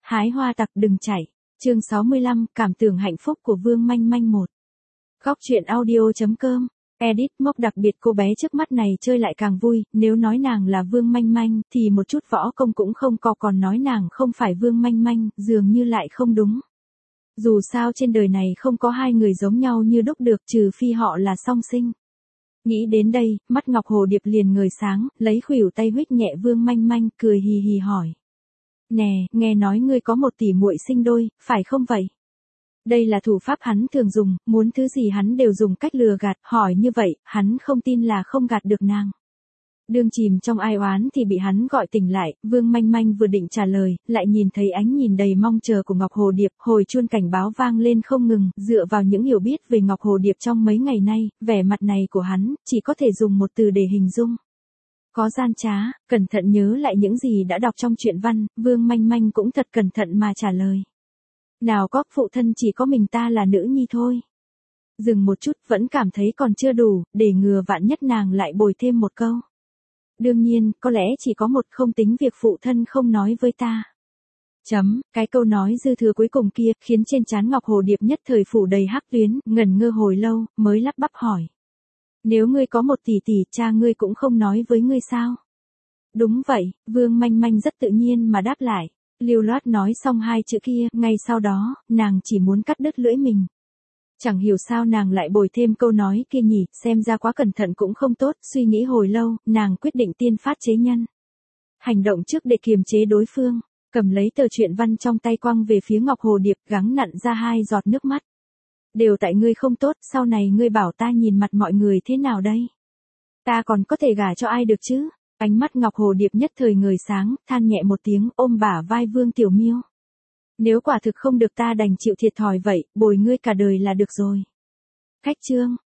Hái hoa tặc đừng chạy. Chương 65, cảm tưởng hạnh phúc của Vương Manh Manh 1. Góc truyện audio.com. Edit mốc đặc biệt cô bé trước mắt này chơi lại càng vui, nếu nói nàng là Vương Manh Manh thì một chút võ công cũng không có, còn nói nàng không phải Vương Manh Manh, dường như lại không đúng. Dù sao trên đời này không có hai người giống nhau như đúc được, trừ phi họ là song sinh. Nghĩ đến đây, mắt Ngọc Hồ Điệp liền ngời sáng, lấy khuỷu tay huých nhẹ Vương Manh Manh, cười hì hì hỏi. Nè, nghe nói ngươi có một tỷ muội sinh đôi, phải không vậy? Đây là thủ pháp hắn thường dùng, muốn thứ gì hắn đều dùng cách lừa gạt, hỏi như vậy, hắn không tin là không gạt được nàng. Đương chìm trong ai oán thì bị hắn gọi tỉnh lại, Vương Manh Manh vừa định trả lời, lại nhìn thấy ánh nhìn đầy mong chờ của Ngọc Hồ Điệp, hồi chuông cảnh báo vang lên không ngừng, dựa vào những hiểu biết về Ngọc Hồ Điệp trong mấy ngày nay, vẻ mặt này của hắn, chỉ có thể dùng một từ để hình dung. Có gian trá, cẩn thận nhớ lại những gì đã đọc trong truyện văn, Vương Manh Manh cũng thật cẩn thận mà trả lời. Nào có, phụ thân chỉ có mình ta là nữ nhi thôi. Dừng một chút, vẫn cảm thấy còn chưa đủ, để ngừa vạn nhất nàng lại bồi thêm một câu. Đương nhiên, có lẽ chỉ có một, không tính việc phụ thân không nói với ta. Cái câu nói dư thừa cuối cùng kia, khiến trên trán Ngọc Hồ Điệp nhất thời phủ đầy hắc tuyến, ngẩn ngơ hồi lâu, mới lắp bắp hỏi. Nếu ngươi có một tỷ tỷ, cha ngươi cũng không nói với ngươi sao? Đúng vậy, Vương Manh Manh rất tự nhiên mà đáp lại. Lưu loát nói xong hai chữ kia, ngay sau đó, nàng chỉ muốn cắt đứt lưỡi mình. Chẳng hiểu sao nàng lại bồi thêm câu nói kia nhỉ, xem ra quá cẩn thận cũng không tốt, suy nghĩ hồi lâu, nàng quyết định tiên phát chế nhân. Hành động trước để kiềm chế đối phương, cầm lấy tờ truyện văn trong tay quăng về phía Ngọc Hồ Điệp, gắng nặn ra hai giọt nước mắt. Đều tại ngươi không tốt, sau này ngươi bảo ta nhìn mặt mọi người thế nào đây? Ta còn có thể gả cho ai được chứ? Ánh mắt Ngọc Hồ Điệp nhất thời ngời sáng, than nhẹ một tiếng, ôm bả vai Vương Tiểu Miêu. Nếu quả thực không được ta đành chịu thiệt thòi vậy, bồi ngươi cả đời là được rồi. Khách chương.